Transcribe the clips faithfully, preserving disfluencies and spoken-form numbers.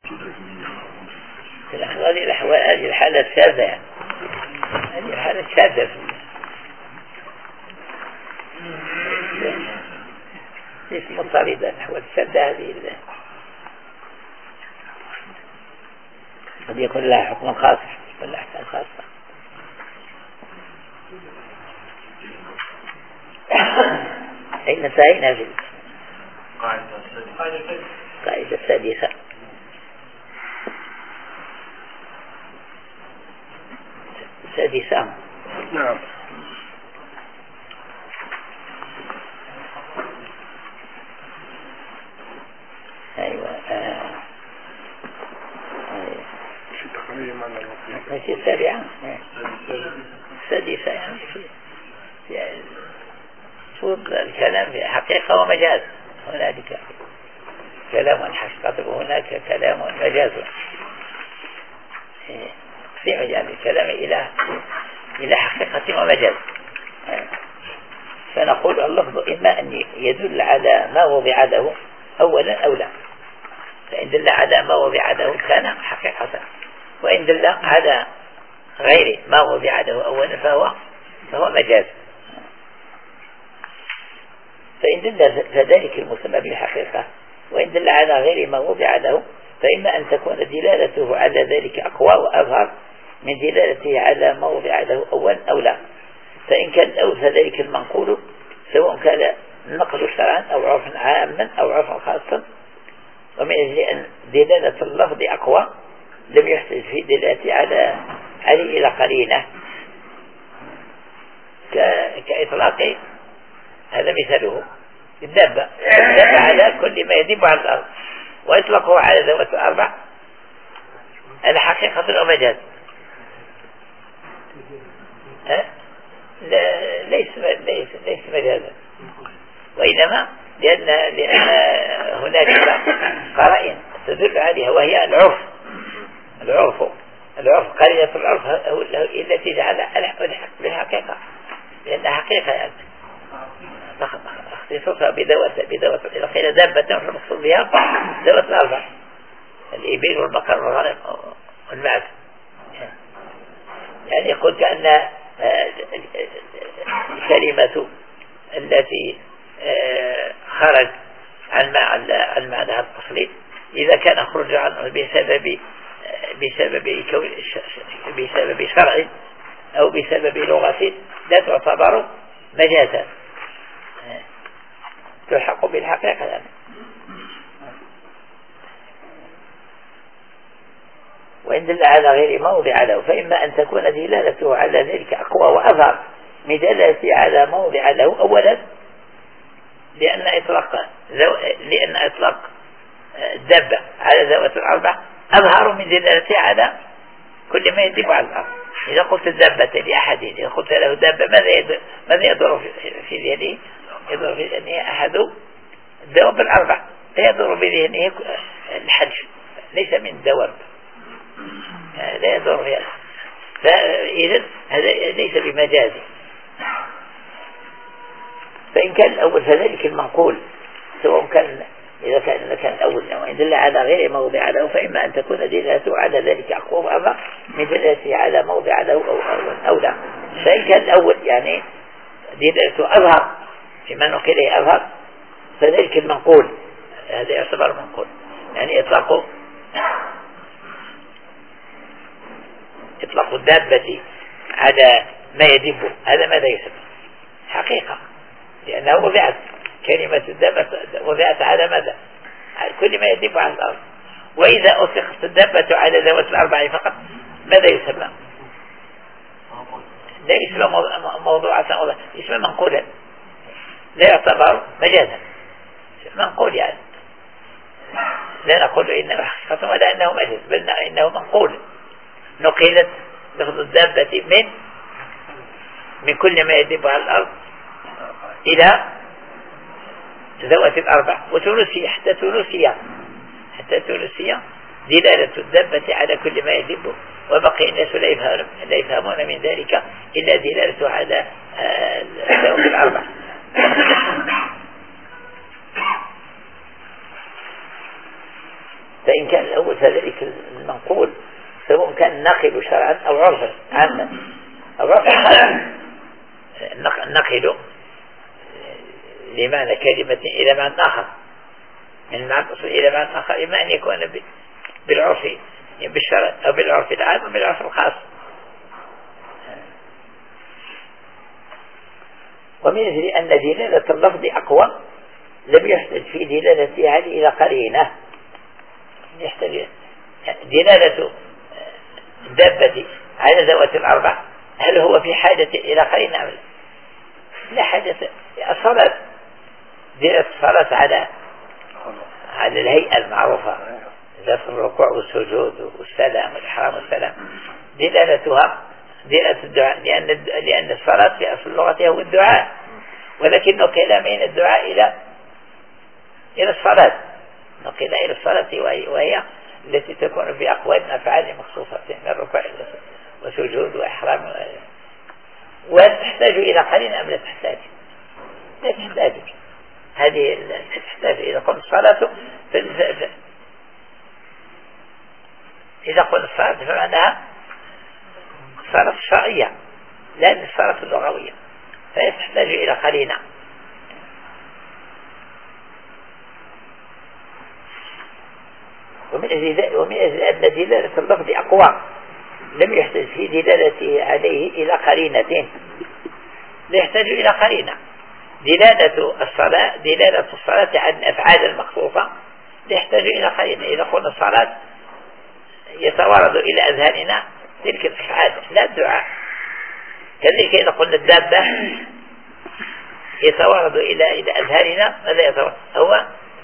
هذه الأحوال، هذه الحالة الشاذة يعني. هذه الحالة الشاذة ليس مضطردة. الأحوال الشاذة هذه قد يكون لها حكم خاص ولا أحكام خاصة. أين انتهينا في القاعدة السادسة؟ السادسة. نعم. أيوة. آه. ماشي السابعة. السادسة يعني في شو الكلام في حقيقة ومجاز. هنالك كلام حقيقة وهناك كلام مجاز. في مجال الكلام إلى إلى حقيقة ومجاز. فنقول اللفظ إما أن يدل على ما وضع له أولا أو لا. فإن دل على ما وضع له كان حقيقة، وإن دل على غير ما وضع له أولا فهو فهو مجاز. فإن دل فذلك المسمى بالحقيقة، وإن دل على غير ما وضع له فإما أن تكون دلالته على ذلك أقوى وأظهر من دلالته على ما وضع له أولا أو لا. فإن كان الأول فذلك المنقول سواء كان النقل شرعا أو عرفا عاما أو عرفا خاصا، ومن أجل أن دلالة اللفظ أقوى لم يحتج في دلالته على عليه إلى قرينة كإطلاق. هذا مثاله الدابة الدابة على كل ما يدب على الأرض، وإطلقه على ذوات الأربع على حقيقة ومجاز. لا ليس ليس ليس مجازا، وإنما لأن لأن هناك قرائن تدل عليها، وهي العرف العرف العرف قرينة العرف التي جعل بالحقيقة، لأنها حقيقة يعني اختصاصها بذوات بذوات إذا قيل دابة فالمقصود بها ذوات الأربع، الإبل والبقر والغنم والمعز. يعني يقول كأن الكلمة التي خرج عن المعنى الأصلي إذا كان خرج عنه بسبب بسبب بسبب شرع أو بسبب لغة لا تعتبر مجازا، تلحق بالحقيقة يعني. وإن دل على غير موضع له فإما أن تكون دلالته على ذلك أقوى وأظهر من دلالته على موضع له أولا، لأن إطلاق لأن إطلاق الدابة على ذوات الأربع أظهر من دلالته على كل ما يدب على الأرض. إذا قلت الدابة لأحد، إذا قلت له دابة ماذا ماذا يدور في ذهنه؟ يدور في ذهنه أحد الدواب الأربع، لا يدور بذهنه الحج، ليس من الدواب، لا يدور فيها. فإذا هذا ليس بمجاز. فإن كان الأول فذلك المنقول سواء كان إذا كان كان الأول وإن دل على غير موضع له فإما أن تكون دلالته على ذلك أقوى وأظهر من دلالته على موضع له أو أو أو لا. فإن كان الأول يعني دلالته أظهر فيما نقله أظهر فذلك المنقول هذا يعتبر منقول، يعني إطلاق إطلاق الدابة على ما يدب هذا ماذا يسمى؟ حقيقة، لأنه وضعت كلمة الدابة وضعت على ماذا؟ على كل ما يدب على الأرض. وإذا أطلقت الدابة على ذوات الأربع فقط ماذا يسمى؟ لا اسم موضوعة، اسم منقولا لا يعتبر مجازا، منقول يعني لا نقول إنه حقيقة ولا إنه مجاز، بل إنه منقول نقلت لفظ الدابة من من كل ما يدب على الأرض إلى ذوات الأربع. وثلثية حتى ثلثية حتى ثلثية دلالة الدابة على كل ما يدب، وبقي الناس لا يفهمون من ذلك إلا دلالته على ذوات الأربع. فإن كان الأول فذلك المنقول سواء كان ناقل شرعا أو عرفا عاما أو عرفا النقل لمعنى كلمة إلى معنى آخر من معنى الأصل إلى معنى آخر، إما أن يكون بالعرف يعني بالشرع أو بالعرف العام أو بالعرف الخاص. ومن أجل أن دلالة اللفظ أقوى لم يحتج في دلالتها إلى قرينة. يحتج دلالة الدابة على ذوات الأربع هل هو في حاجة إلى قرينة أم لا؟ لا حاجة. الصلاة دلالة الصلاة على على الهيئة المعروفة ذات الركوع والسجود والسلام والإحرام والسلام دلالتها دلالة الدعاء، لأن لأن الصلاة في أصل لغتها هو الدعاء، ولكنه كلام من الدعاء إلى إلى الصلاة، نقل إلى الصلاة وهي, وهي التي تكون بأقوال أفعال مخصوصة من الركوع وسجود وإحرام. وتحتاج إلى قليل أم لا تحتاج؟ لا تحتاج. هذه لا تحتاج. إذا قلت الصلاة إذا قلت الصلاة فمعناها الصلاة الشرعية لا الصلاة اللغوية، فهي تحتاج إلى قرينة. ومن أجل ومن أجل أن دلالة اللفظ أقوى لم يحتاج في دلالته عليه إلى قرينتين، لا يحتاج إلى قرينة. دلالة الصلاة دلالة الصلاة عن أفعال المخصوصة لا يحتاج إلى قرينة. إذا قلنا الصلاة يتوارد إلى أذهاننا تلك الأفعال لا الدعاء. كذلك إذا قلنا الدابة يتوارد إلى إلى أذهاننا ماذا يتوارد؟ هو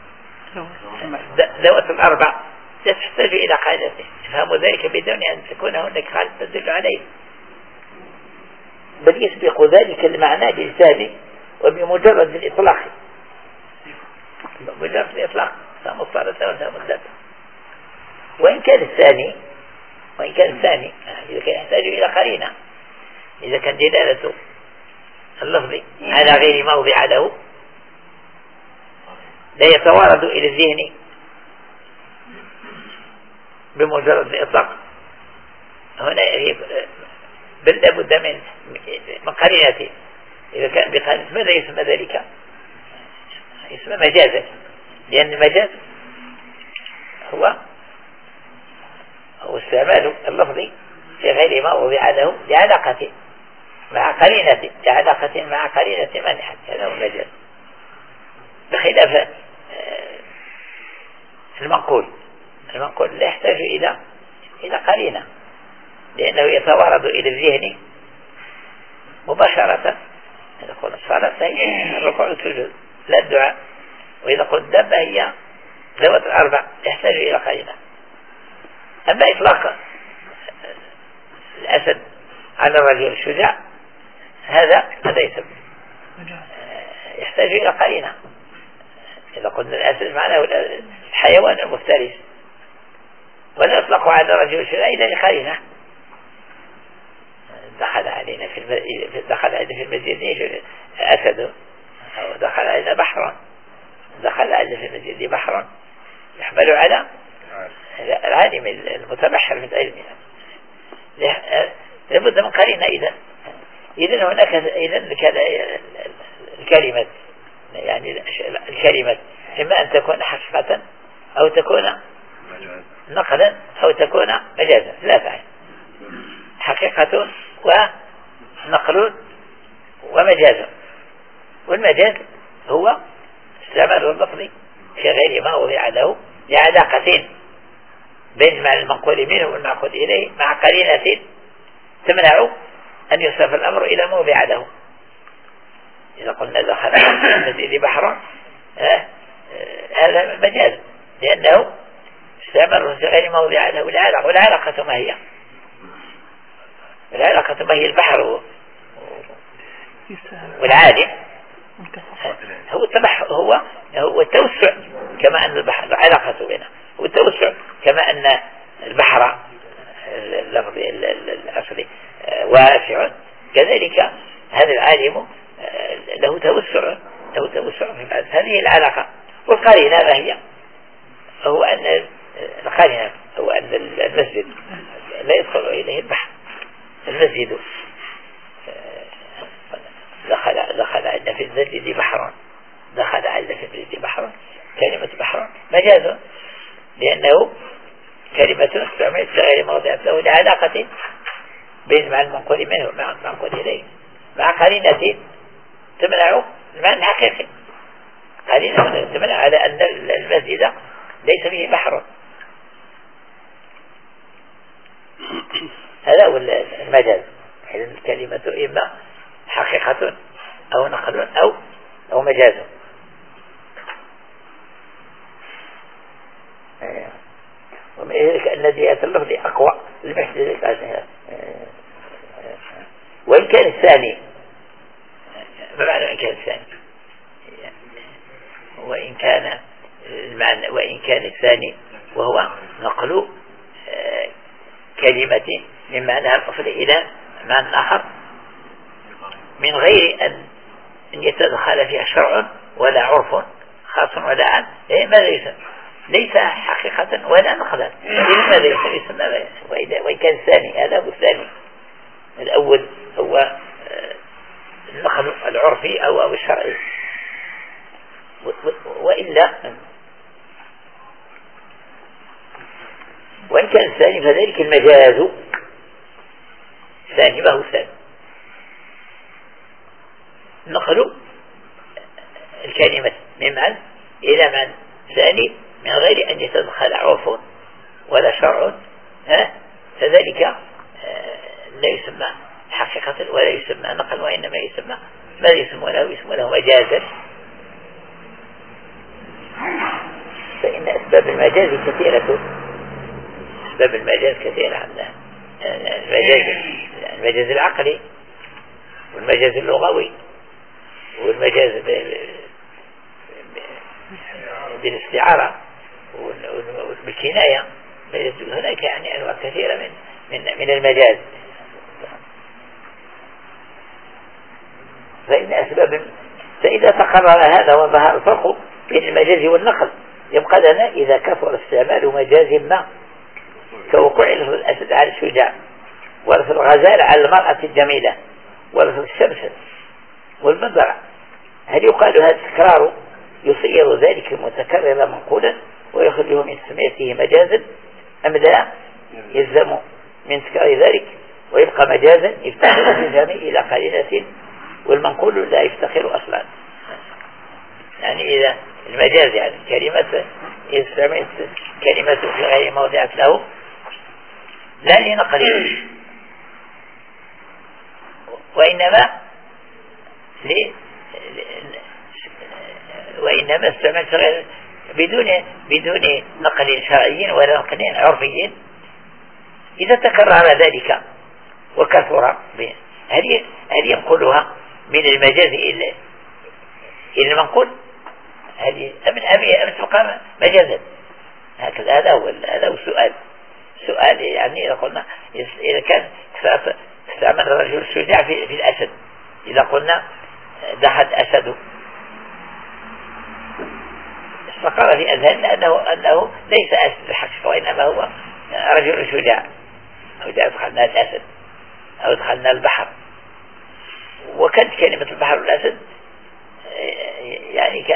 ذوات الأربع لا تحتاج إلى قاعدة. فهم ذلك بدون أن تكون هناك قاعدة تدل عليه، بل يسبق ذلك المعنى بالثاني وبمجرد الإطلاق. بمجرد الإطلاق فهم الصلاة وفهم الدابة. وإن كان الثاني وإن كان الثاني إذا كان يحتاج إلى قرينة، إذا كان دلالة اللفظ على غير موضع له لا يتوارد إلى الذهن بمجرد الإطلاق، هنا بل لابد من من قرينته. إذا كان بقرينة ماذا يسمى ذلك؟ يسمى مجازا، لأن المجاز هو هو استعمال اللفظ في غير ما وضع له لعلاقة مع قرينة لعلاقة مع قرينة مانحة، هذا هو المجاز. بخلاف المنقول المنقول لا يحتاج إلى إلى قرينة، لأنه يتوارد إلى الذهن مباشرة. إذا قلنا الصلاة هي الركوع والسجود لا الدعاء، وإذا قلنا الدابة هي ذوات الأربع يحتاج إلى قرينة. أما إطلاق الأسد على الرجل الشجاع هذا هذا يسمى يحتاج إلى قرينة. إذا قلنا الأسد معناه الحيوان المفترس، ولا يطلق على الرجل الشجاع إلا لقرينة. دخل علينا في المسجد دخل علينا في المسجد أسد، أو دخل علينا بحر دخل علينا في المسجد بحر يحمل على العالم المتبحر من علمنا. لابد من قرينة. إذا إذا هناك إذا الكلمة يعني الكلمة إما أن تكون حقيقة أو تكون نقلا أو تكون مجازا، لا فعل حقيقة ونقل ومجاز. والمجاز هو استعمال اللفظ في غير ما وضع له لعلاقة بين معنى المنقول منه والمعقول إليه مع قرينة تمنع أن يصرف الأمر إلى موضع له. إذا قلنا دخل المسجد بحر هذا مجاز، لأنه استعمله في غير موضع له. والعلاقة ما هي؟ العلاقة ما هي؟ البحر والعالم هو التبحر هو هو التوسع، كما أن البحر العلاقة بينه هو التوسع، كما أن البحر اللفظ الأصلي واسع، كذلك هذا العالم له توسع له توسع في هذه العلاقة. والقرينة ما هي؟ هو أن القرينة هو أن المسجد لا يدخل إليه البحر. المسجد دخل دخل عندنا في المسجد بحر، دخل عندنا في المسجد بحر. كلمة بحر مجاز، لأنه كلمة استعملت في غير موضع له لعلاقة بين مع المنقول منه مع المنقول إليه، مع قرينة تمنع المعنى الحقيقي، قرينة تمنع على أن المسجد ليس فيه بحر. هذا هو المجاز، حيث الكلمة إما حقيقة أو نقل أو أو مجاز. ومن ذلك الذي يتلف أقوى المحدث، وإن كان الثاني، ما معنى وإن كان الثاني؟ وإن كان المعنى وإن كان الثاني وهو نقل كلمة من معناها الأصل إلى معنى آخر من غير أن يتدخل فيها شرع ولا عرف خاص ولا عام. ماذا يسمى؟ ليس حقيقة ولا نقلا. ماذا يسمى؟ وإن كان الثاني، هذا هو الثاني. الأول هو النقل العرفي أو أو الشرعي، وإلا وإن كان الثاني فذلك المجاز الثاني. ما هو الثاني؟ نقل الكلمة من معنى إلى معنى ثاني من غير أن يتدخل عرف ولا شرع، فذلك لا يسمى حقيقة ولا يسمى نقل، وإنما يسمى ما يسمى له يسمى له مجازا. فإن أسباب المجاز كثيرة، أسباب المجاز كثيرة عندنا. المجاز المجاز العقلي، والمجاز اللغوي، والمجاز بالاستعارة، بالكناية. هناك يعني أنواع كثيرة من من من المجاز. فإن أسباب فإذا تقرر هذا وظهر الفرق بين المجاز والنقل يبقى لنا إذا كثر استعمال مجاز ما، كوقوع الأسد على الشجاع، ورث الغزال على المرأة الجميلة، ورث الشمس والمزرع، هل يقال هذا التكرار يصير ذلك المتكرر منقولا ويخرجه من تسميته مجازا، أم لا يلزم من تكرار ذلك ويبقى مجازا يفتقر الجميع إلى قليلة والمنقول لا يفتقر أصلا؟ يعني إذا المجاز يعني كلمة يستعمل كلمة في غير موضع له لا لنقل، وإنما ل... وإنما استعمل غير بدون بدون نقل شرعي ولا نقل عرفي. إذا تكرر ذلك وكثر هل هل ينقلها من المجاز إلى إلى المنقول؟ هذه أم أم تبقى مجازا؟ هكذا. هذا هو هذا هو السؤال. سؤال يعني إذا قلنا إذا كان استعمل الرجل الشجاع في, في الأسد، إذا قلنا دخل أسد، استقر في أذهاننا أنه أنه ليس أسد الحقيقة، وإنما هو رجل شجاع، أو دخلنا الأسد أو دخلنا البحر. وكانت كلمة البحر والأسد يعني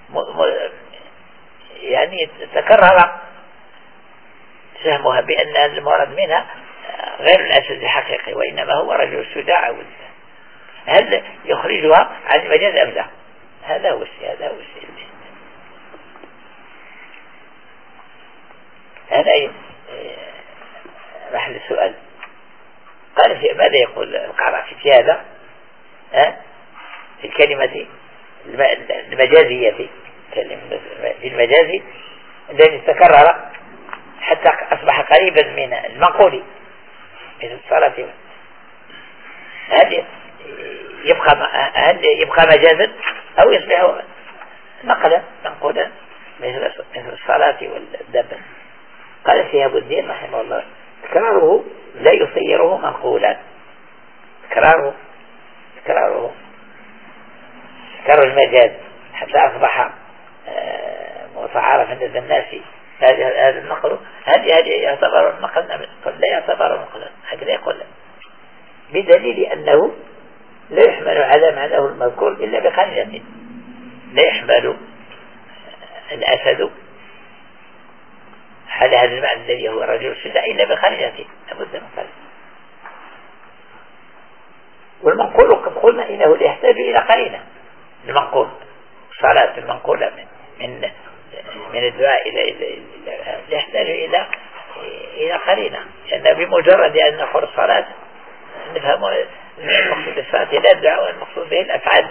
يعني تكرر فهمها بأن المراد منها غير الأسد الحقيقي، وإنما هو رجل الشجاع. هل يخرجها عن المجاز أم لا؟ هذا هو الشيء هذا هو الشيء هذا محل السؤال. قال في ماذا يقول القرافي في هذا؟ ها؟ في الكلمة المجازية، في المجاز الذي تكرر حتى أصبح قريبا من المنقول مثل الصلاة، هل يبقى هل يبقى مجازا أو يصبح نقلا منقولا مثل مثل الصلاة والدابة؟ قال شهاب الدين رحمه الله تكراره لا يصيره منقولا. تكراره تكراره تكرر المجاز حتى أصبح متعارفا لدى الناس هذا هذا النقل هذه هذه يعتبر النقل لا يعتبر نقلا، هكذا يقول بدليل أنه لا يحمل على معناه المذكور إلا بقرينة. لا يحمل الأسد على هذا المعنى الذي هو رجل الشجاع إلا بقرينة، لابد من قرينة. والمنقول قد قلنا إنه يحتاج إلى قرينة. المنقول الصلاة المنقولة من من من الدعاء إلى إلى يحتاج إلى إلى قرينة، لأن بمجرد أن نقول الصلاة نفهم المقصود بالصلاة لا الدعاء والمقصود به الأفعال.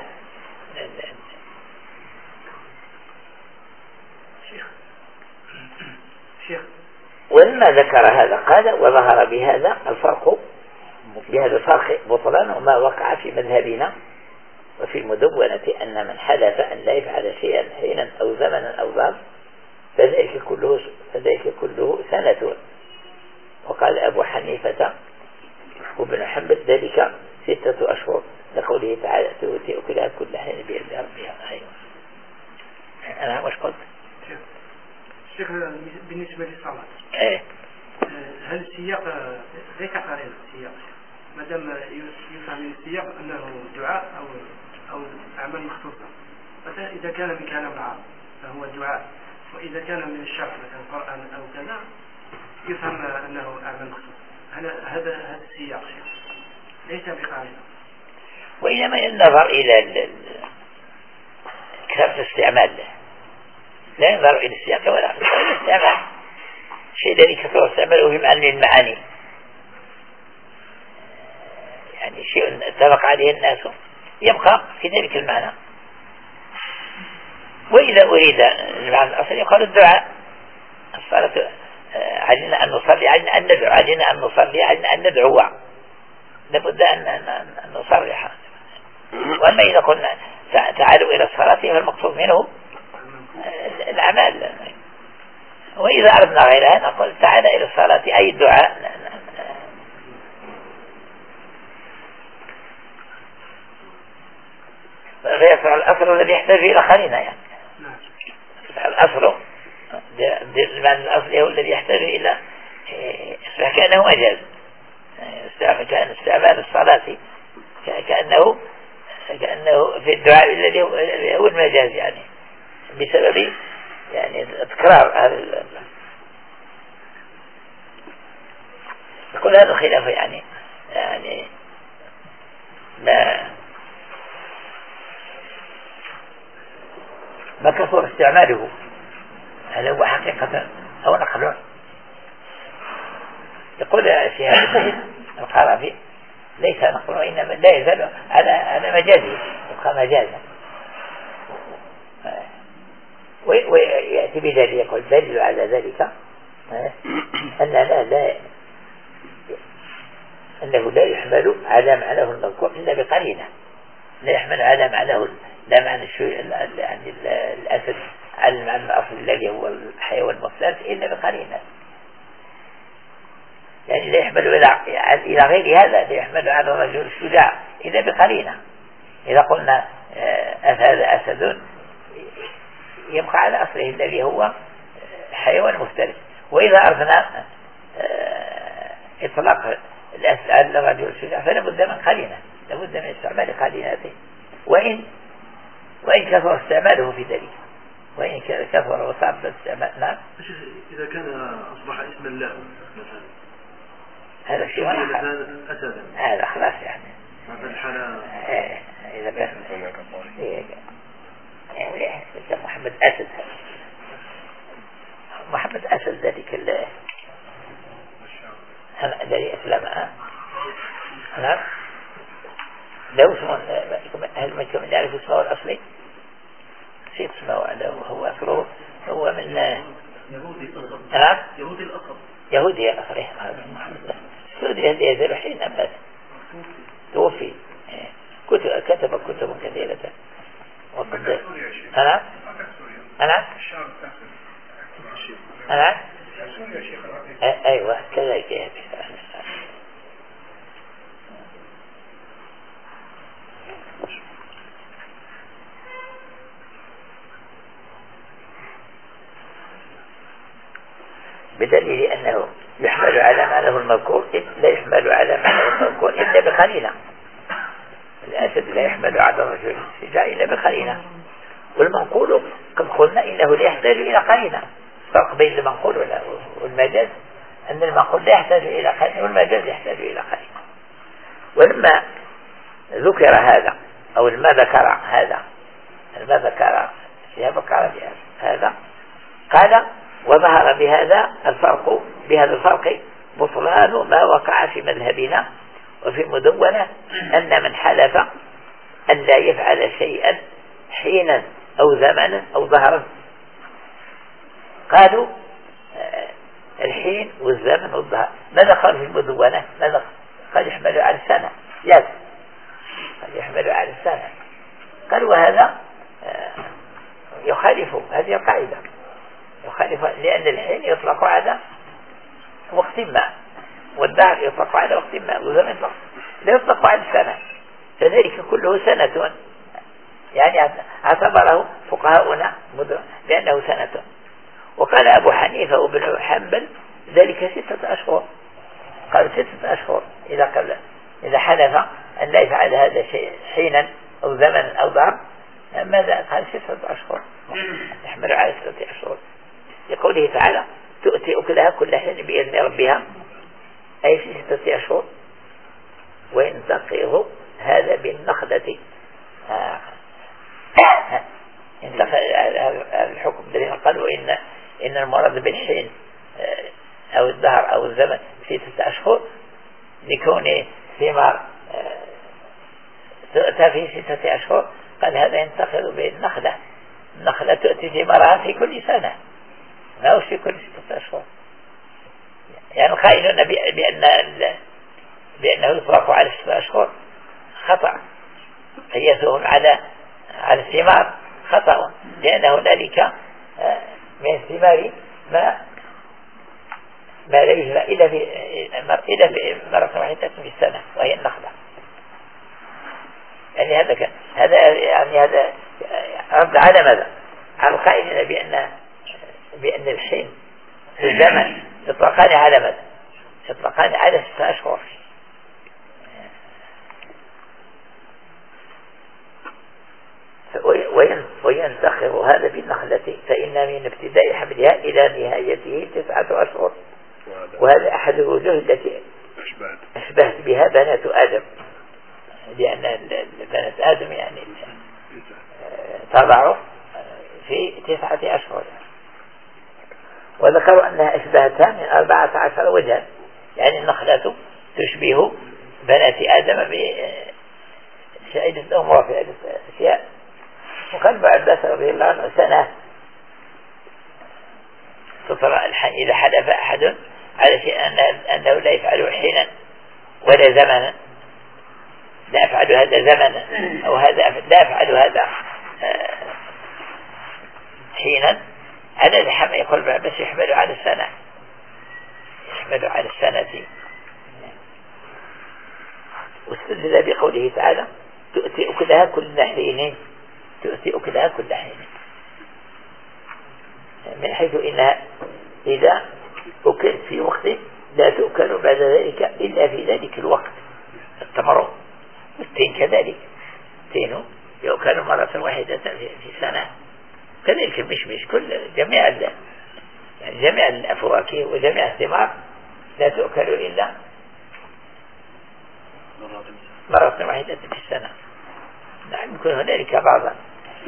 ولما ذكر هذا قال وظهر بهذا الفرق بهذا الفرق بطلان وما وقع في مذهبنا وفي المدونة أن من حدث أن لا يفعل شيئا حينا أو زمنا أو ظرف فذلك كله فذلك كله سنة. وقال أبو حنيفة وابن حنبل ذلك ستة أشهر لقوله تعالى تؤتي أكلها كل حين بإذن ربها. أيوة أنا مش قلت شيخ بالنسبة للصلاة إيه؟ هل السياق ليس قرينة السياق ما دام يفهم من السياق أنه دعاء أو أو أعمال مخصوصة، مثلا إذا كان من كلام العرب فهو دعاء، وإذا كان من الشرع مثلا قرآن أو كذا يفهم أنه أعمال مخصوصة. هذا هذا هذا السياق شيخ ليس بقرينة. وإنما النظر إلى كثرة الاستعمال لا ينظر إلى السياق ولا إلى الاستعمال. شيء الذي كثر استعماله في معنى المعاني يعني شيء اتفق عليه الناس يبقى في ذلك المعنى. وإذا أريد المعنى الأصلي يقال الدعاء. الصلاة علينا أن نصلي، علينا أن ندعو، علينا أن نصلي، علينا أن ندعو، لابد أن نصرح. وأما إذا قلنا تعالوا إلى الصلاة فالمقصود منه الأعمال. وإذا أردنا غيرها نقول تعالى إلى الصلاة أي الدعاء. فيصبح الأصل الذي يحتاج إلى قرينة يعني الأصل المعنى الأصلي هو الذي يحتاج إلى كأنه مجاز. كان استعمال الصلاة كأنه كأنه في الدعاء الذي هو المجاز يعني بسبب يعني تكرار هذا. يقول هذا خلاف يعني يعني ما ما كثر استعماله. هذا هو حقيقة أو نقل. يقول في هذا القرافي ليس نقل وإنما لا يزال على على مجازه يبقى مجازا. ويأتي بذلك يقول دليل على ذلك أن لا لا أنه لا يحمل على معناه المذكور إلا بقرينة. لا يحمل على معناه لا معنى يعني الأسد على المعنى الأصلي الذي هو الحيوان المفترس إلا بقرينة. يعني لا يحمل إلى إلى غير هذا، لا يحمل على الرجل الشجاع إلا بقرينة. إذا قلنا هذا أسد يبقى على أصله الذي هو حيوان مفترس. وإذا أردنا إطلاق الأسد على الرجل الشجاع فلا بد من قرينة، لا بد من استعمال قرينته. وإن وإن كثر استعماله في ذلك، وإن كثر وصعب استعمال. نعم. إذا كان أصبح اسم الله مثلا هذا شيء أسد هذا خلاص يعني هذا الحالة. إيه إذا كان إيه يعني محمد أسد محمد أسد ذلك ال الذي أسلم. نعم. له اسمه هل ما كم يعرف اسمه الأصلي؟ نسيت اسمه هو أصله هو من يهودي الأصل. نعم يهودي الأصل. يهودي الأصل. هذا محمد سعودي هذه هذا الحين أبد توفي. كتب كتب كتب كثيرة وقد أنا أنا أنا أيوة كذلك. أن المعقول لا يحتاج إلى قرين والمجاز يحتاج إلى قرين. ولما ذكر هذا أو لما ذكر هذا لما ذكر فيها بكر هذا قال وظهر بهذا الفرق بهذا الفرق بطلان ما وقع في مذهبنا وفي المدونة أن من حلف أن لا يفعل شيئا حينا أو زمنا أو ظهرا. قالوا الحين والزمن والظهر ماذا قال في المدونة؟ ماذا قد يحمل على السنة يس قد يحمل على السنة. قالوا وهذا يخالف هذه القاعدة يخالف لأن الحين يطلق على وقت ما والدهر يطلق على وقت ما والزمن لا يطلق على السنة فذلك كله سنة يعني اعتبره فقهاؤنا بأنه سنة. وقال أبو حنيفة وابن حنبل ذلك ستة أشهر قال ستة أشهر إذا قال إذا حلف أن لا يفعل هذا شيء حينا أو زمنا أو ضرب ماذا قال ستة أشهر يحمل على ستة أشهر لقوله تعالى تؤتي أكلها كل حين بإذن ربها أي في ستة أشهر وإن تقيه هذا بالنخلة آه. انتقل الحكم الذين قالوا إن إن المراد بالحين أو الدهر أو الزمن في ستة أشهر لكون ثمار تؤتى في ستة أشهر قال هذا ينتقل بالنخلة النخلة تؤتي ثمارها في كل سنة ما هو في كل ستة أشهر. يعني قائلون بأن بأنه يطلق على ستة أشهر خطأ قياسهم على على الثمار خطأ لأن هنالك من الثمار ما ما لا يجرى إلا في إلا في مرة واحدة في السنة وهي النخلة. يعني هذا هذا يعني هذا رد على ماذا؟ على القائلين بأن بأن الحين في الزمن يطلقان على ماذا؟ يطلقان على ستة أشهر. وينتخر هذا بالنخلة فإن من ابتداء حملها إلى نهايته تسعة أشهر وهذا أحد الوجوه التي أشبهت بها بنات آدم لأن بنات آدم يعني تضع في تسعة أشهر وذكروا أنها أشبهتها من أربعة عشر وجها يعني النخلة تشبه بنات آدم بشعيدة أمور في أشياء. وقال ابن عباس رضي الله عنه سنة تطرأ إذا حلف أحد على شيء أنه لا يفعله حينا ولا زمنا لا يفعل هذا زمنا أو هذا لا يفعل هذا حينا على الحمل يقول ابن عباس يحمله على السنة يحمله على السنة. واستدل بقوله تعالى تؤتي أكلها كل حين تؤتي أكلها كل حين من حيث إنها إذا أكل في وقت لا تؤكل بعد ذلك إلا في ذلك الوقت. التمر والتين كذلك التين يؤكل مرة واحدة في سنة كذلك المشمش كل جميع يعني جميع الأفواكه وجميع الثمار لا تؤكل إلا مرة واحدة في السنة. نعم يكون هنالك بعضا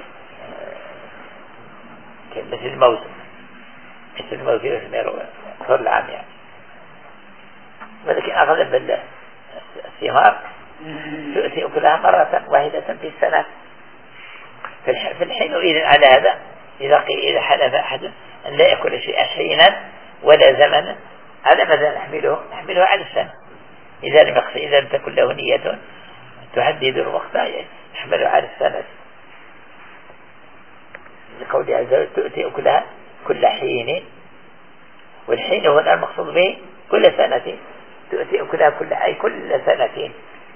مثل الموسم مثل الموسم يثمر كل العام يعني ولكن أغلب الثمار تؤتي أكلها مرة واحدة في السنة. في الحين إذن على هذا إذا قيل إذا حلف أحد أن لا يأكل شيئا حينا ولا زمنا على ماذا نحمله نحمله على السنة إذا لم يقصد إذا لم تكن له نية تحدد الوقت نحمله على السنة لقول عز وجل تؤتي أكلها كل حين والحين هنا المقصود به كل سنة تؤتي أكلها كل أي كل سنة.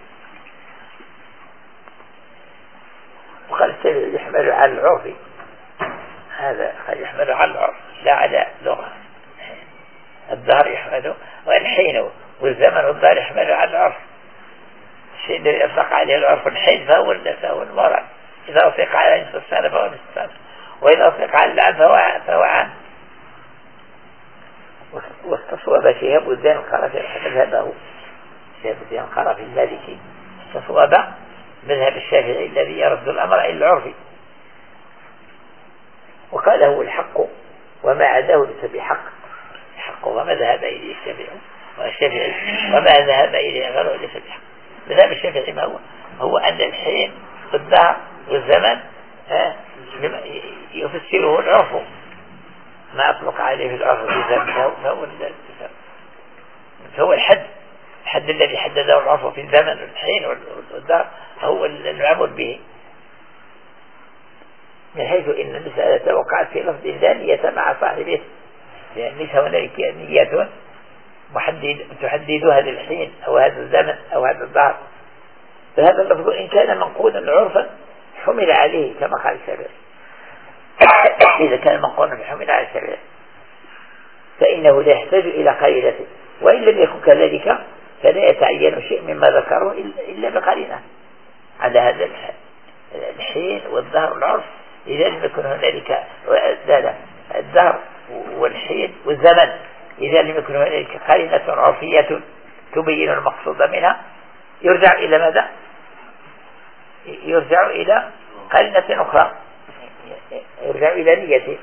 وقال السبب يحمل على العرف هذا يحمل على العرف لا على لغة الدهر يحمله والحين والزمن والدهر يحمل على العرف الشيء الذي يطلق عليه العرف الحين فهو فهو المراد إذا أطلق على نصف السنة فهو نصف السنة وإذا أطلق على العام فهو عام. واستصوب شهاب الدين القرافي مذهبه، شهاب الدين القرافي المالكي استصوب مذهب الشافعي الذي يرد الأمر إلى العرف، وقال هو الحق وما عداه ليس بحق، الحق وما ذهب إليه الشافعي والشافعي وما ذهب إليه غيره ليس بحق. مذهب الشافعي ما هو؟ هو أن الحين والدهر والزمن يفسره العرف، ما أطلق عليه في العرف فهو فهو الحد الحد الذي حدده العرف في الزمن والحين والدهر هو المعمول به، من حيث إن المسألة وقعت في لفظ ذانية مع صاحبه، لأن ليس هنالك نية محدد تحدد هذا الحين أو هذا الزمن أو هذا الدهر، فهذا اللفظ إن كان منقولا عرفا حمل عليه كما قال الشافعي. إذا كان منقولا حمل على الشافعي فإنه لا يحتاج إلى قرينة، وإن لم يكن كذلك فلا يتعين شيء مما ذكره إلا بقرينة على هذا الحين والدهر والعرف. إذا لم يكن هنالك الدهر والحين والزمن، إذا لم يكن هنالك قرينة عرفية تبين المقصود منها، يرجع إلى ماذا؟ يرجع إلى قرينة أخرى، يرجع إلى نيته.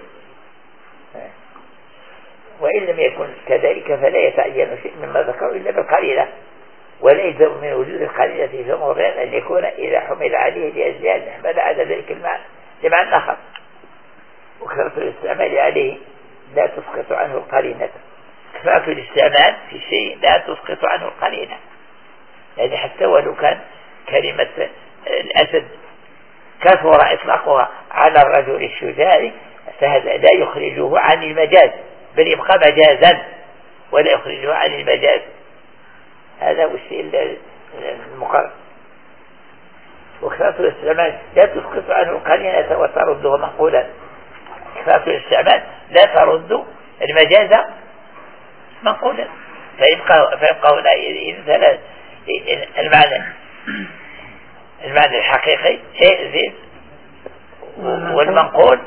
وإن لم يكن كذلك فلا يتعين شيء مما ذكره إلا بالقرينة، ولا يلزم من وجود القرينة في موضع أن يكون إذا حمل عليه لأجلها نحمل على ذلك المعنى لمعنى آخر، وكثرة الاستعمال عليه لا تسقط عنه القرينة. كثرة الاستعمال في شيء لا تسقط عنه القرينة، يعني حتى ولو كان كلمة الأسد كثر إطلاقها على الرجل الشجاع فهذا لا يخرجه عن المجاز، بل يبقى مجازا ولا يخرجه عن المجاز. هذا هو الشيء المقرر. وكثرة الاستعمال لا تسقط عنه القرينة وترده منقولا، كثرة الاستعمال لا ترد المجاز منقولا، فيبقى فيبقى هنا ثلاث المعنى المعنى الحقيقي زين والمنقول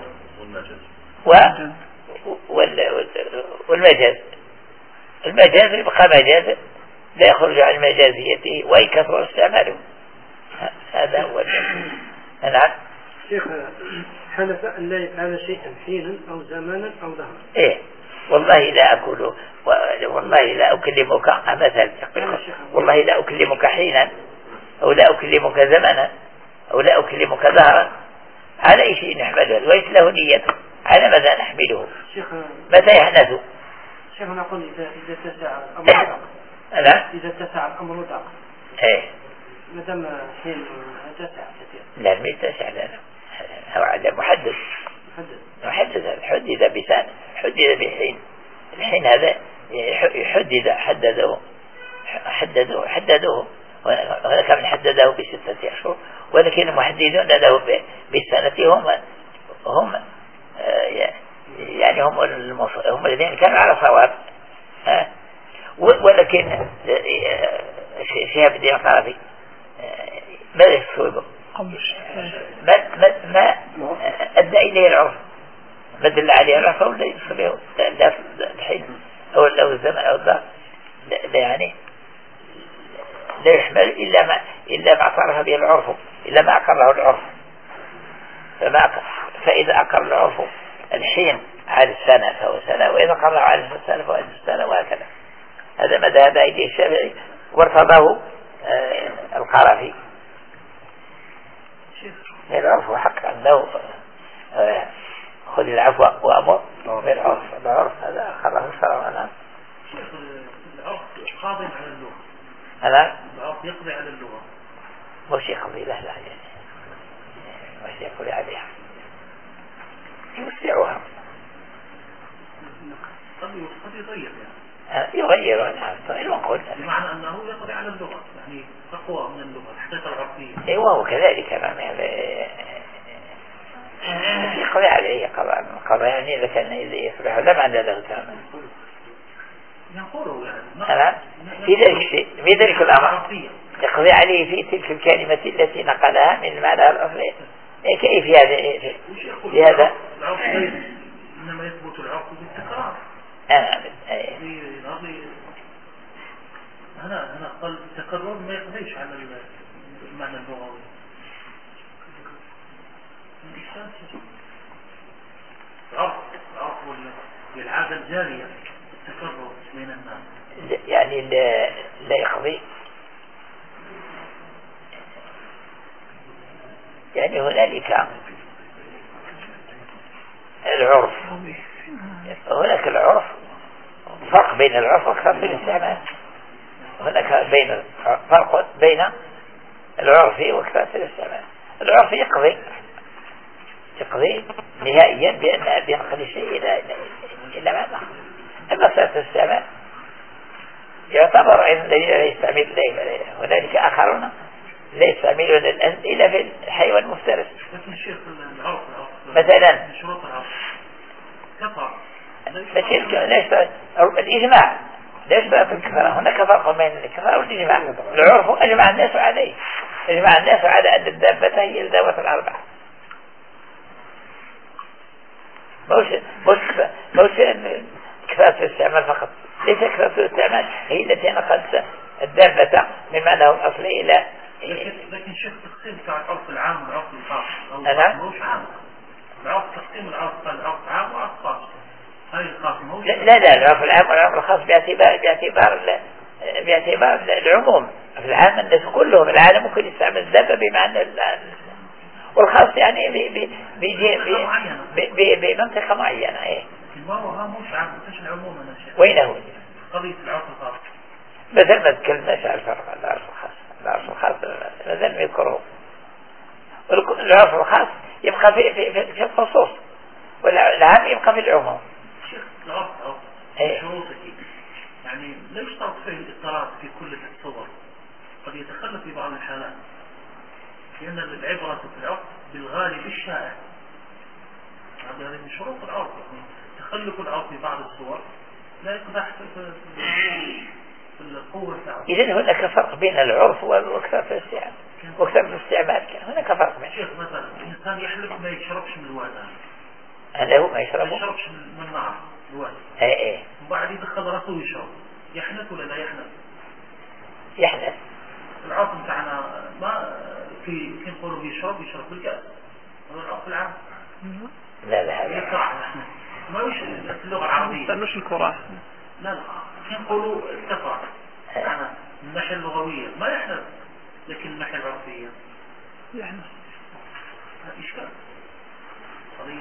والمجاز. المجاز يبقى مجاز لا يخرج عن مجازيته وإن كثر استعماله. هذا هو. نعم شيخ، حلف أن لا يفعل شيئا حينا أو زمانا أو ظهرا. إيه والله لا أقول والله لا أكلمك مثلا، والله لا أكلمك حينا أو لا أكلمك زمنا أو لا أكلمك ظهرا، على أي شيء نحمله وليس له نية، على ماذا نحمله؟ متى يحدث؟ شيخ نقول إذا إذا تسع الأمر لا إذا تسع الأمر ضاق. إيه مدام حين تسع كثير. لا ما يتسع، لا هو على محدد محدد حدد بسان حدد بحين. الحين هذا يحدد حدده حددوه حددوه وهناك من حدده بستة أشهر، ولكن المحددون له بالسنة هم هم يعني هم هم الذين كانوا على صواب. ولكن شهاب الدين القرافي ماذا يصوبه؟ ما ما أدى إليه العرف، ما دل عليه العرف ولا يصوبه لا الحين أو لو الزمن أو الدار، لا يعني لا يحمل إلا ما إلا ما اعترف به العرف، إلا ما أقره العرف. فما أقر فإذا أقر العرف الحين على السنة فهو سنة، وإذا أقره على السنة فهو السنة، وهكذا. هذا ما ذهب إليه الشافعي وارتضاه آه القرافي. العرف حق أنه آه خذ العفو وأمر بالعرف، العرف هذا أخره شرعا. العرف قاضي على اللغة. أنا العرف يقضي على اللغة. مش يقضي له لا يعني مش يقضي عليها، يوسعها، قد قد يغير يعني يغير عنها المنقول، بمعنى أنه يقضي على اللغة، يعني أقوى من اللغة الحقيقة العرفية. أيوة وكذلك يقضي عليه قضاء قضاء يعني إذا كان يصبح لا معنى له تماما. يقولوا يعني في ذلك الشيء في ذلك الأمر يقضي عليه في تلك الكلمة التي نقلها من معنى الأصلي. كيف هذا في هذا؟ إنما يثبت العرف بالتكرار. أنا هنا هنا قال التكرر ما يقضيش على المعنى اللغوي. العرف العرف والعادة الجارية التكرر بين الناس يعني لا, لا يقضي. يعني هنالك العرف، هناك العرف فرق بين العرف والكثرة في الاستعمال. هناك بين فرق بين العرف وكثرة الاستعمال. العرف يقضي يقضي نهائيا بأن بنقل شيء إلى إلى معنى. أما كثرة الاستعمال يعتبر أن الذين لا يستعمل هنالك آخرون لا يستعملون الأنس إلا في الحيوان المفترس. مثلا الإجماع لا يشترط الكفارة. هناك فرق بين الكفارة والإجماع. العرف أجمع الناس عليه، أجمع الناس على أن الدابة هي الذوات الأربعة. موش موش موش كفاية الاستعمال فقط، ليس كفاية الاستعمال هي التي نقلت الدابة من معناه الأصلي إلى. لكن شيخ تقسيم بتاع العرف العام والعرف الخاص أنا موش عام. العرف تقسيم العرف العرف عام وعرف خاص. هاي الخاص موش. لا لا العرف العام والعرف الخاص باعتبار باعتبار باعتبار العموم. في العام الناس كلهم العالم ممكن يستعمل الدابة بمعنى والخاص يعني بمنطقة معينة. ايه ما هو ها مش عام مش العموم انا شيء. وين هو قضية العرف الخاص مثل ما تكلمناش على الفرق العرف الخاص. العرف الخاص مثل ما يذكره العرف الخاص يبقى في في في, في الخصوص والعام يبقى في العموم. شيخ العرف عرف ايه شروطه يعني لا يشترط فيه الاضطراد في كل الصور، قد يتخلف في بعض الحالات، لأن العبرة في العرف بالغالب الشائع. هذا من شروط العرف، يعني تخلف العرف في بعض الصور لا يقدح في القوة العرف. إذن هناك فرق بين العرف وكثرة الاستعمال. وكثرة الاستعمال هناك فرق بين. شيخ مثلا الإنسان يحلف ما يشربش من الوادان. هذا هو ما يشربه. ما يشربش من النار الوادان. ايه ايه. وبعد يدخل راسه ويشرب. يحنث ولا لا يحنث؟ يحنث. العرف بتاعنا ما في كيف نقولوا يشرب يشرب بالكأس. هذا العرف العام. لا لا هذا يقرأ ما وش في اللغة العربية. مش الكرة. لا لا كيف نقولوا اتفق. أنا من الناحية اللغوية ما يحنث، لكن من الناحية العرفية يحنث. إشكال. قضية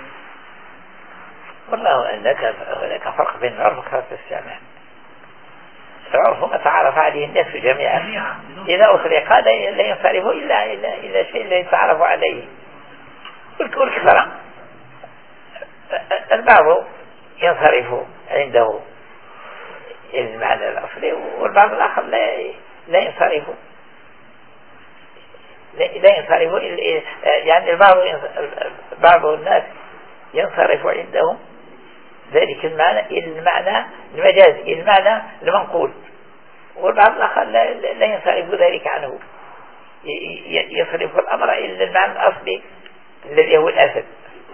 والله أنك هناك فرق بين العرف وكثرة الاستعمال. العرف ما تعرف عليه الناس جميعا، إذا أطلق لا ينصرف إلا إلى إلى شيء لا يتعرف عليه. والكثرة البعض ينصرف عنده المعنى الأصلي والبعض الآخر لا لا ينصرف لا ينصرف يعني البعض بعض الناس ينصرف عندهم ذلك المعنى إلى المعنى المجازي إلى المعنى المنقول، والبعض الآخر لا, لا ينصرف ذلك عنه، يصرف الأمر إلى المعنى الأصلي الذي هو الأسد.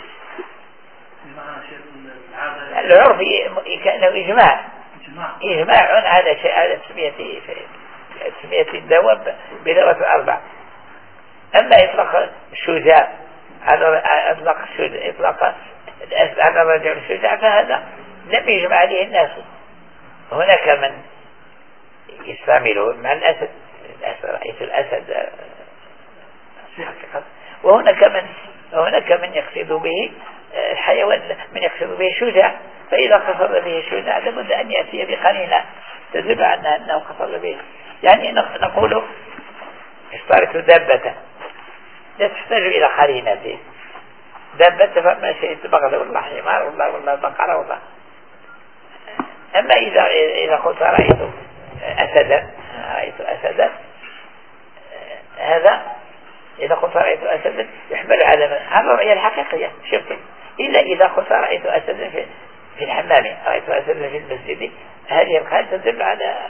العرف كأنه إجماع إجماع على شيء على تسمية تسمية الدواب بذوات الأربع. أما إطلاق الشجاع على إطلاق الشجاع إطلاق الأسد على الرجل الشجاع فهذا لم يجمع عليه الناس. هناك من يستعمله مع الأسد، رأيت الأسد حقيقة، وهناك من هناك من يقصد به الحيوان، من يقصد به الشجاع، فإذا قصد به الشجاع لابد أن يأتي بقرينة تدل على أنه قصد به. يعني نقول اشتريت دابة لا تحتاج إلى قرينة، دابة فما شئت بغل والله حمار والله والله بقرة والله. أما إذا إذا قلت رأيت أسدا رأيت أسدا هذا إذا قلت رأيت أسدا يحمل على على الرؤية الحقيقية شفت، إلا إذا قلت رأيت أسدا في في الحمام رأيت أسدا في المسجد، هذه الحالة تدل على،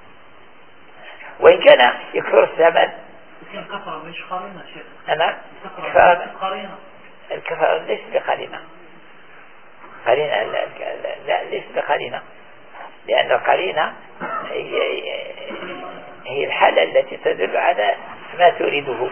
وإن كان يكثر الثمن. الكفرة مش قرينة شيخ. أنا الكفرة قرينة. الكفرة ليس بقرينة. قرينة لا, لا ليس بقرينة، لأن القرينة هي, هي الحالة التي تدل على ما تريده.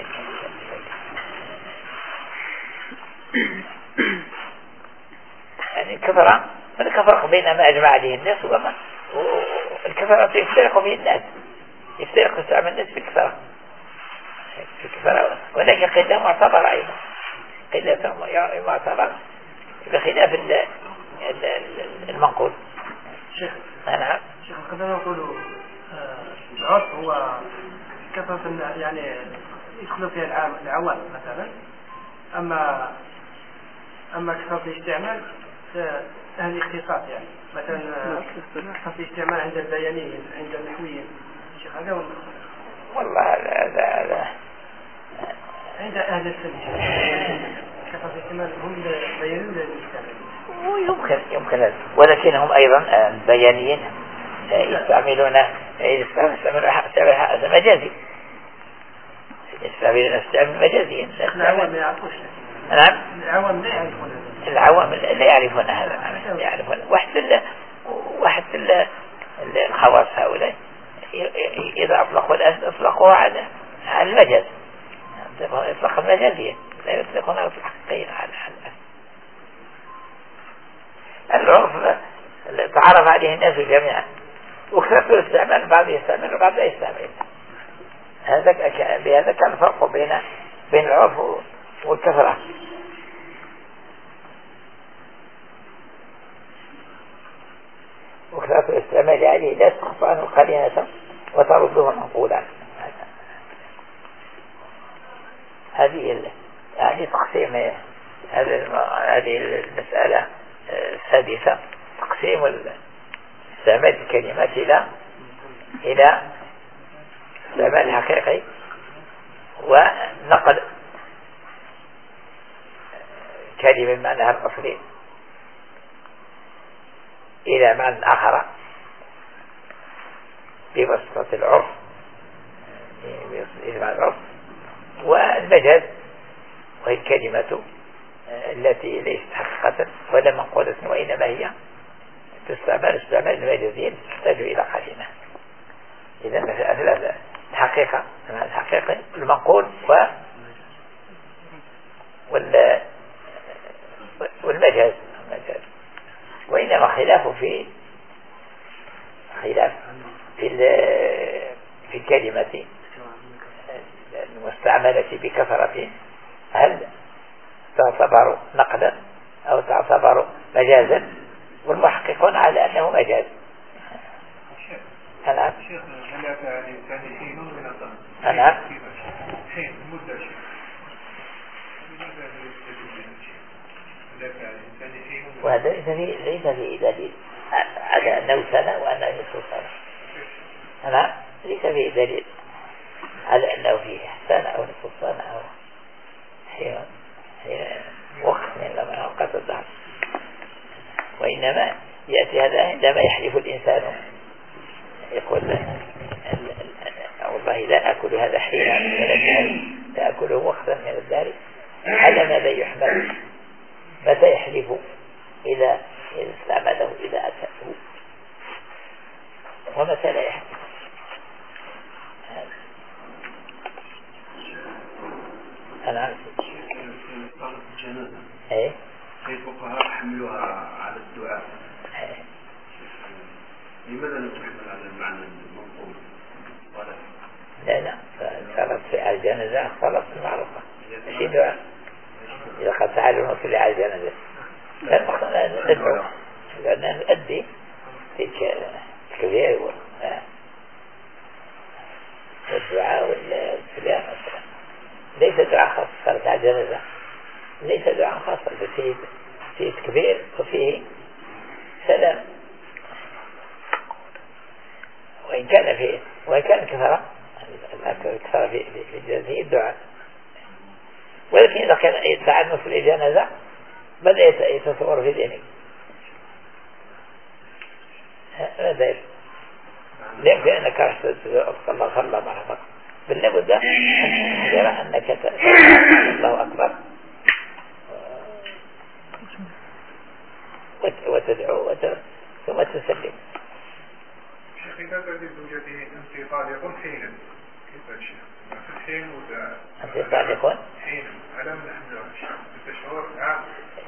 يعني الكفرة الكفرق بين ما أجمع عليه الناس وما الكفرة يفترق به الناس، يفترق استعمال الناس في الكفرة في الكفرة، ولكن قلة معتبرة أيضا، قلة معتبرة بخلاف المنقول. شيخ نعم شيخ قدرنا نقول العرف هو كثرة يعني يدخل فيها العوام مثلا، أما أما كثرة الاستعمال أهل الاختصاص، يعني مثلا كثرة الاستعمال عند البيانيين عند النحويين. شيخ هذا والله لا لا عند أهل الفن كثرة الاستعمال هم البيانيين للاستعمال. يمكن يمكن ولكنهم أيضا البيانيين يستعملون يستعملون مجازي، يستعملون استعمال مجازي. العوام ما يعرفوش. نعم العوام لا يعرفون هذا. العوام لا يعرفون هذا، يعرفون واحد واحد الخواص هؤلاء إذا أطلقوا الأسد أطلقوها على على المجاز، إطلاق المجازية، لا يطلقون على الحقيقيين على العرف تعرف عليه الناس جميعا، وكثرة الاستعمال بعض يستعمل وبعض لا يستعمل. هذا بهذا كان الفرق بين بين العرف والكثرة. وكثرة الاستعمال عليه لا تخف عنه قرينة وترده منقولا. هذه هذه تقسيم هذه المسألة السادسة، تقسيم استعمال الكلمات إلى إلى استعمال حقيقي ونقل كلمة معناها الأصلي إلى معنى آخر بواسطة العرف بواسطة العرف والمجاز، وهي الكلمة التي ليست حقيقة ولا منقولة وإنما هي تستعمل استعمال المجازين تحتاج إلى قرينة. إذا مثلا الحقيقة الحقيقة المنقول و والمجاز المجاز وإنما خلاف في خلاف في في الكلمة المستعملة بكثرة، هل تعتبر نقدا أو تعتبر مجازا، والمحققون على أنه مجاز. نعم نعم وهذا ليس فيه دليل على أنه سنة وأنه نصف سنة. نعم ليس فيه دليل على أنه فيه سنة أو نصف سنة أو حين وقت من لما أوقات الظهر، وإنما يأتي هذا عندما يحلف الإنسان يقول والله لا أكل هذا حين من الدهر لا أكله وقتا من الدهر. على ماذا يحمل؟ متى يحلف؟ إذا استعمله إذا أتته، ومتى لا يحلف. أنا عارف الجنازة إيه الفقهاء حملوها على الدعاء، إيه. لماذا لم تحمل على المعنى المنقول؟ لا لا صارت في الجنازة اختلط المعروفة في دعاء إذا قد تعالوا نصلي على الجنازة لا ندعو لأننا نؤدي تلك الكبير والدعاء والسلام مثلا، ليس دعاء خاص. صارت على الجنازة ليس دعاء خاص، فيه فيه كبير وفيه سلام، وإن كان فيه وإن كان كثرة كثرة في في الدعاء، ولكن إذا كان يتعنف في الجنازة بدأ يتصور في ذهنه هذا لا يمكن أنك رحت الله صلى الله عليه وسلم، بل لابد أن ترى أنك الله أكبر وتدعو ثم تسلم. شيخ إذا قال لزوجته أنت طالق حينا كيف الشيخ؟ في الحين ولا أنت طالق حينا على من أحملها الشيخ بتشعر عام.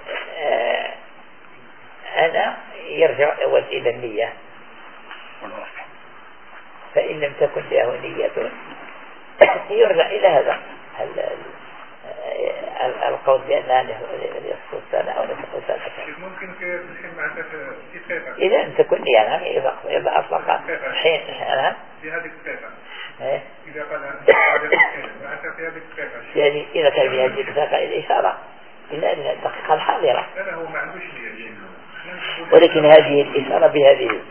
أنا يرجع أول إلى النية، فإن لم تكن له نية يرجع إلى هذا القول بأنها نصف السنة أو نصف سنة. ممكن في الحين معناتها في ثقة إذا أنت كن نية نعم. إذا إذا أطلق حين نعم في هذه الثقة إيه إذا قال معناتها في هذه الثقة يعني إذا كان في هذه الثقة الإشارة إلى أن الدقيقة الحاضرة. أنا هو ما عندوش نية، ولكن هذه الإشارة بهذه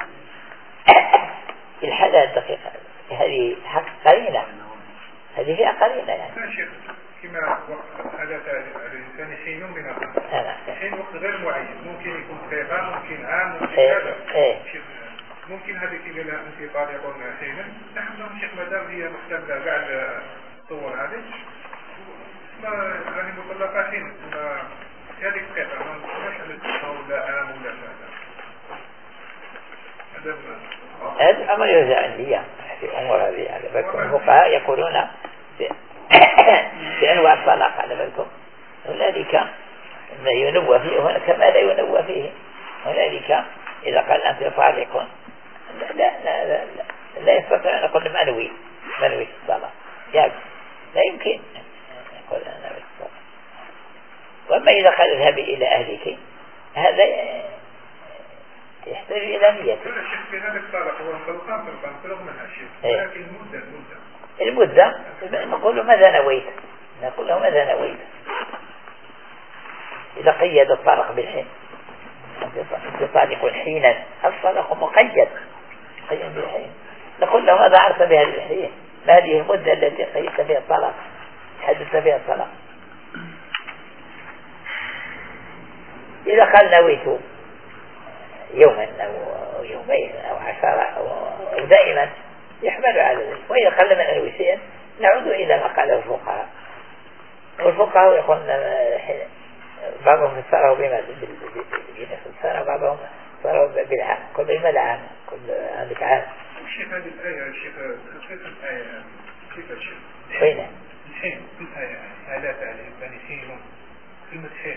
الحالة الدقيقة هذه حق قرينة، هذه فيها قرينة يعني. كما وقت حدث الإنسان حين من الأمر حين وقت غير معين، ممكن يكون ثقة ممكن عام ممكن كذا. ممكن هذه كذا أنت طالق حينا نحن نقول شيخ مدام هي محتملة بعد الصور هذه ما يعني مطلقة حين هذه الثقة ما نقولش على ولا عام ولا كذا. هذا الأمر يرجع النية في أمور هذه على بالكم. الفقهاء يقولون بأنواع الطلاق على بالكم، هنالك ما ينوى فيه وهناك ما لا ينوى فيه. هنالك إذا قال أنت طالق لا لا لا, لا, لا يستطيع أن يقول منوي منوي الطلاق يعني لا يمكن يقول أنا منوي الطلاق. وأما إذا قال اذهبي إلى أهلك هذا يحتاج إلى نية. في هذا الطلاق هو مطلقان طلقان طلق منها شيء، ولكن المدة المدة المدة نقول له ماذا نويت، نقول له ماذا نويت. إذا قيد الطلاق بالحين أنت طالق حينا، الطلاق مقيد قيد بالحين، نقول له ماذا عرفت بهذه الحين، ما هذه المدة التي قيدت بها الطلاق حدثت بها الطلاق. إذا قال نويت يوما أو يومين أو عشرة أو دائما يحمل على ذلك. وإذا قال من أنوي شيئا نعود إلى ما قاله الفقهاء، والفقهاء يقولون بعضهم فسره بما بنصف السنة وبعضهم فسره بالعام، كل بما العام كل عندك عام. الشيخ هذه الآية الشيخ كيف الآية كيف الشيخ وين الحين في الآية لا تعلم يعني حين كلمة حين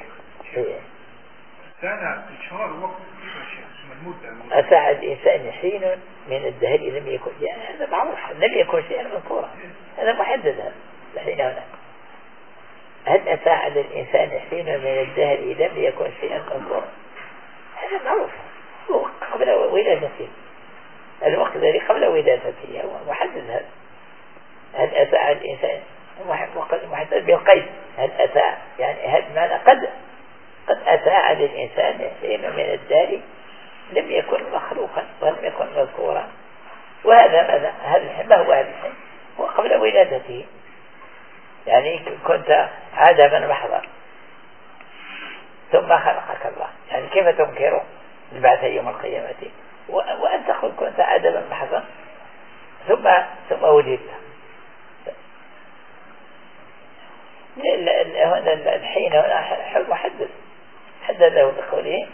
سنة شهر وقت كيف الشيء المدة أساعد الإنسان حين من الدهر لم يكن يعني هذا معروف لم يكن شيئا مذكورا، هذا محدد هذا الحين هنا. هل أساعد الإنسان حين من الدهر لم يكن شيئا مذكورا، هذا معروف قبل ولادته، الوقت الذي قبل ولادته هو محدد هذا. هل أساعد الإنسان محدد بالقيد، هل أساعد يعني هل معنى قد قد أساعد الإنسان حين من الدهر لم يكن مخلوقا ولم يكن مذكورا. وهذا ماذا هذا ما هو هذا الحين هو قبل ولادته، يعني كنت عدما محضا ثم خلقك الله، يعني كيف تنكر البعث يوم القيامة وأن تقول كنت عدما محضا ثم ثم وجدت. هنا الحين هنا محدد حدده بقوله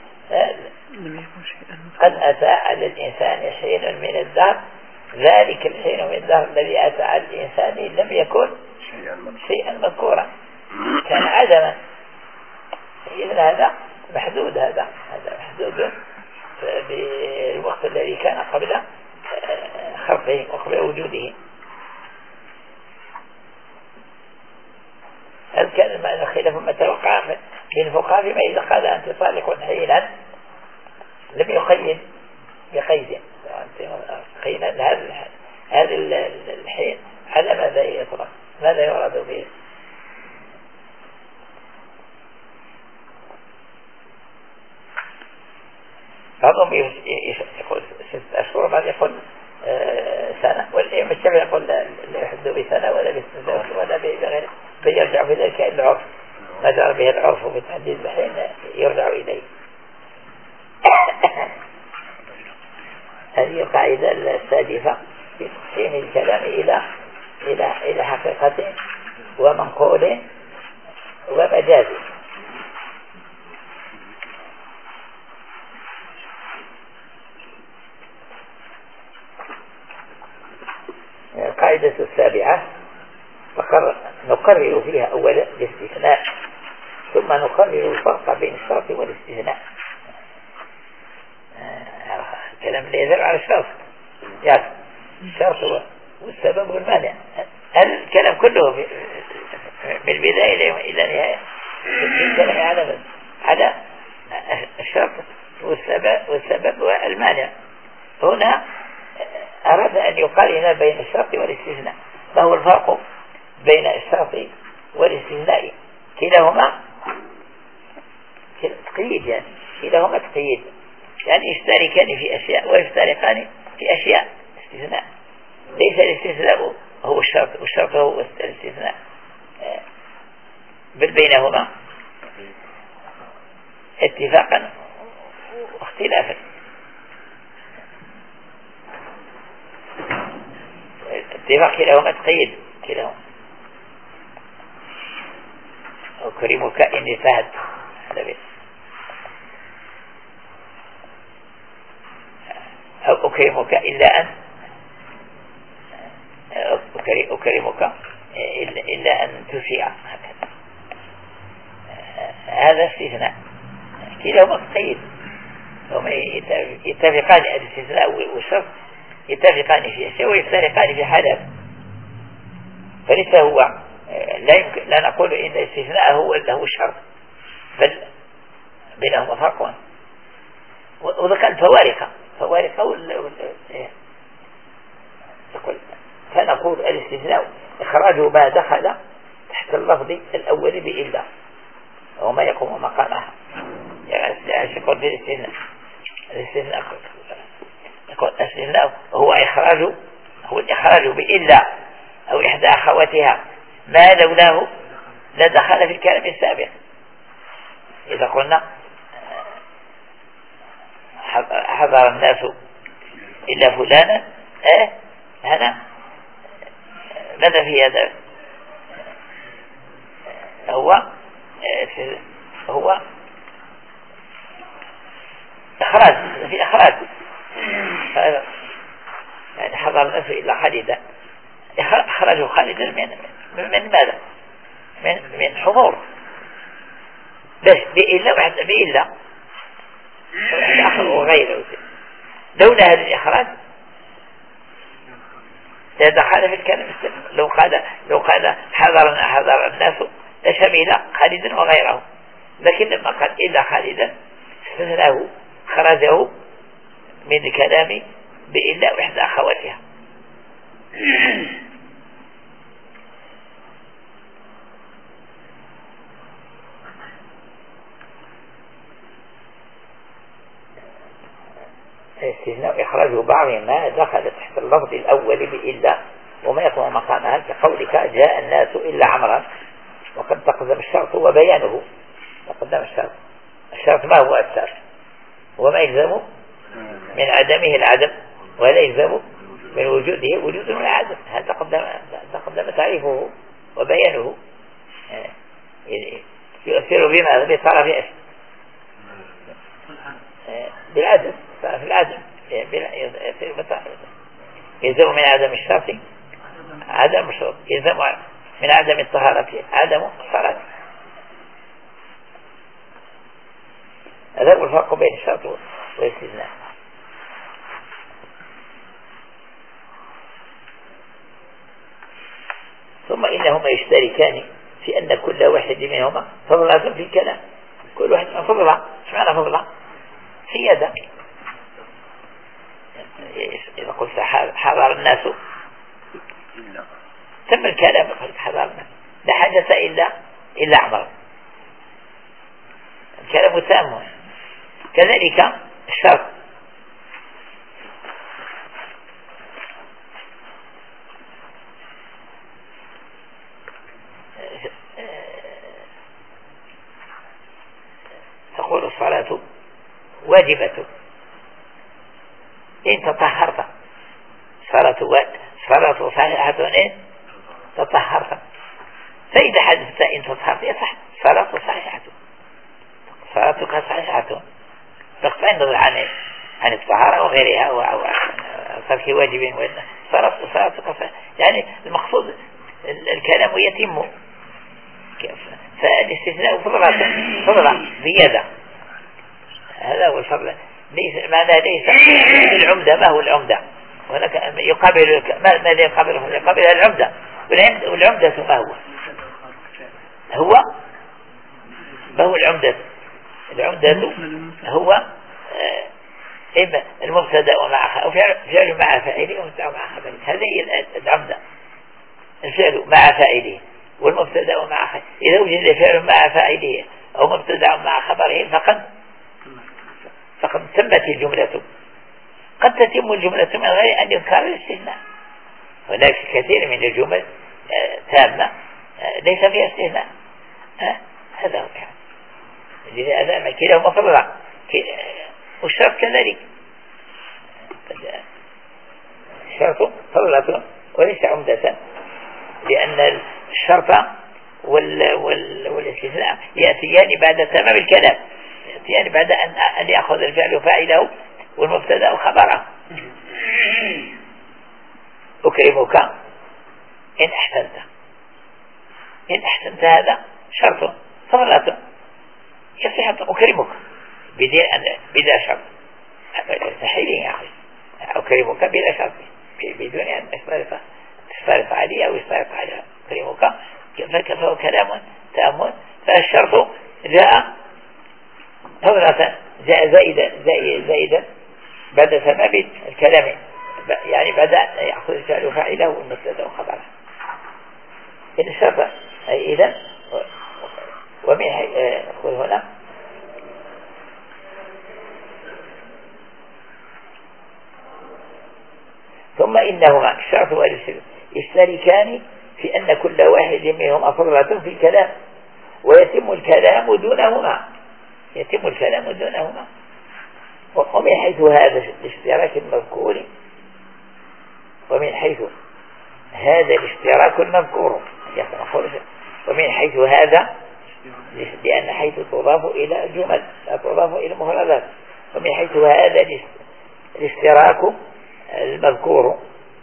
قد أتى على الإنسان حين من الدهر، ذلك الحين من الدهر الذي أتى على الإنسان لم يكن شيئا مذكورا كان عدما. إذن هذا محدود، هذا هذا محدود بالوقت الذي كان قبل خلقه وقبل وجوده. هل كان المعنى خلاف ما توقع من الفقهاء فيما إذا قال أنت طالق حينا لم يقيد بقيد حينا هذا هذا الحين على ماذا يطلق، ماذا يراد به؟ بعضهم يقول ست أشهر، بعض يقول سنة، والمجتمع يقول لا يحد بسنة ولا بسنة ولا بغير، بل يرجع في ذلك إلى العرف، ما جرى به العرف بتحديد الحين يرجع إليه. هذه القاعدة السادسة في تقسيم الكلام إلى إلى إلى حقيقة ومنقول ومجاز. القاعدة السابعة نقرر فيها أولا الاستثناء ثم نقرر الفرق بين الشرط والاستثناء. الكلام اللي يدل على الشرط يعني الشرط والسبب والمانع، الكلام كله من البداية إلى النهاية الكلام على على الشرط والسبب والسبب والمانع. هنا أراد أن يقارن بين الشرط والاستثناء. ما هو الفرق بين الشرط والاستثناء؟ كلاهما تقييد، يعني كلاهما تقييد، يعني يشتركان في أشياء ويفترقان في أشياء. استثناء ليس الاستثناء هو الشرط والشرط هو الاستثناء، بل بينهما اتفاقا واختلافا. اتفاق كلاهما تقييد، كلاهما أكرمك إني فهد أو أكرمك إلا أن أكرمك إلا أن تشيع، هذا استثناء كلاهما تقييد. هما يتفقان الاستثناء والشرط يتفقان في أشياء ويفترقان في حالات، فليس هو لا يمكن لا نقول إن الاستثناء هو هو الشرط، بل بينهما فرق. وذكر الفوارق فوارق وال فنقول الاستثناء إخراج ما دخل تحت اللفظ الأول بإلا وما يقوم مقامها. يعني يقول بالاستثناء الاستثناء يقول الاستثناء هو إخراج هو الإخراج بإلا أو إحدى أخواتها ما لولاه لدخل في الكلام السابق. إذا قلنا حضر الناس إلا فلانا، اه هذا ماذا في هذا؟ هو هو إخراج، في إخراج. يعني حضر الناس إلا خالدا، أخرجوا خالدا من من ماذا؟ من من حضور، بس بإلا واحد بإلا آخر وغيره. لولا هذا الإخراج دخل في الكلام السابق. لو قال لو قال حضر حضر الناس لشمل خالدا وغيره، لكن لما قال إلا خالدا استثناه خرجه من الكلام بإلا وإحدى أخواتها. استثناء إخراج بعض ما دخل تحت اللفظ الأول بإلا وما يقوم مقامها، كقولك جاء الناس إلا عمرا، وقد تقدم الشرط وبيانه. تقدم الشرط، الشرط ما هو الشرط؟ وما يلزم من عدمه العدم، ولا يلزم من وجوده وجود من العدم. هذا تقدم تقدم تعريفه وبيانه. يؤثر بما بطرف ايش؟ بالعدم، طرف العدم يلزم من عدم الشرط عدم الشرط، يلزم من عدم الطهارة عدم الصلاة. هذا هو الفرق بين الشرط والاستثناء. ثم إنهما يشتركان في أن كل واحد منهما فضلات في الكلام. كل واحد من فضلة. ايش معنى فضلة؟ سيادة. إذا قلت حضر الناس تم الكلام، قلت حضر الناس لا حدث إلا إلا عمر، الكلام تام. كذلك الشرط تقول الصلاة واجبة إن تطهرت، صلاة صلاة صحيحة إن تطهرت. فإذا حدثت إن تطهرت يصح صلاة صحيحة، صلاتك صحيحة تقطع النظر عن عن الطهارة وغيرها أو ترك واجب. صلاتك يعني المقصود الكلام يتم، فالاستثناء فضلة فضلة زيادة. هذا هو الفضل. ليس معناه ليس العمدة. ما هو العمدة؟ هناك يقابل ما الذي يقابله؟ يقابلها العمدة. والعمدة ما هو؟ هو ما هو العمدة؟ العمدة هو إما المبتدأ ومع أو فعل مع فاعله ومبتدأ مع خبره. هذه هي العمدة، الفعل مع فاعله والمبتدأ مع خبره. إذا وجد فعل مع فاعله أو مبتدأ مع خبره فقد فقد تمت الجملة. قد تتم الجملة من غير أن يذكر الاستثناء. هناك كثير من الجمل تامة ليس فيها استثناء. هذا هو هذا كلاهما فضلا. والشرط كذلك، الشرط فضلة وليس عمدة، لأن الشرط وال وال والاستثناء يأتيان بعد تمام الكلام، يأتيان بعد أن أن يأخذ الفعل فاعله والمبتدأ خبره. أكرمك إن أحسنت. إن أحسنت هذا شرط فضلة، يصح أكرمك بلا شرط. مستحيل يا أخي أكرمك بلا شرط بدون أن تشترط علي أو يشترط على أكرمك، فهو كلام تام. فالشرط جاء فضلة، جاء زائدا زائدا بعد تمام الكلام، يعني بعد أن يأخذ الفعل فاعله والمبتدأ وخبره. إن الشرط إذا ومن يقول هنا ثم إنهما الشرط والاستثناء يشتركان في أن كل واحد منهما فضلة في الكلام، ويتم الكلام دونهما يتم الكلام دونهما. ومن حيث هذا الاشتراك المذكور ومن حيث هذا الاشتراك المذكور ومن حيث هذا، لأن حيث تضاف إلى الجمل لا تضاف إلى المفردات. ومن حيث هذا الاشتراك المذكور،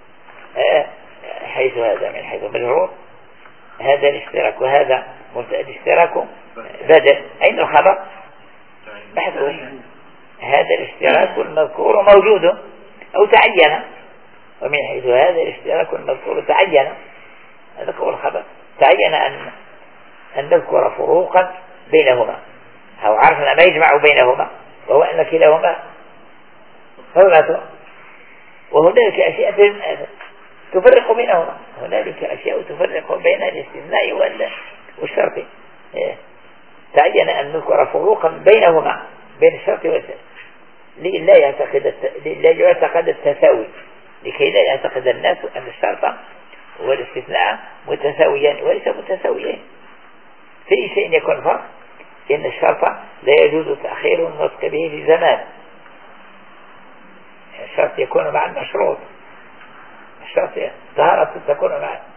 حيث هذا من حيث مجرور هذا الاشتراك وهذا الاشتراك بدل. أين الخبر؟ بحثه. هذا الاشتراك المذكور موجود أو تعين. ومن حيث هذا الاشتراك المذكور تعين، هذا هو الخبر. تعين أن أن نذكر فروقا بينهما أو عرفنا ما يجمع بينهما، وهو أن كلاهما فضلة. وهنالك أشياء تفرق بينهما، هنالك أشياء تفرق بين الاستثناء والشرط. تعين أن نذكر فروقا بينهما بين الشرط والشرط للا يعتقد للا يعتقد التساوي، لكي لا يعتقد الناس أن الشرط والاستثناء متساويان وليس متساويين. في شيء يكون فرق، إن الشرط لا يجوز تأخير النطق به في زمان. الشرط يكون مع المشروط، الشرط ظهرت تكون مع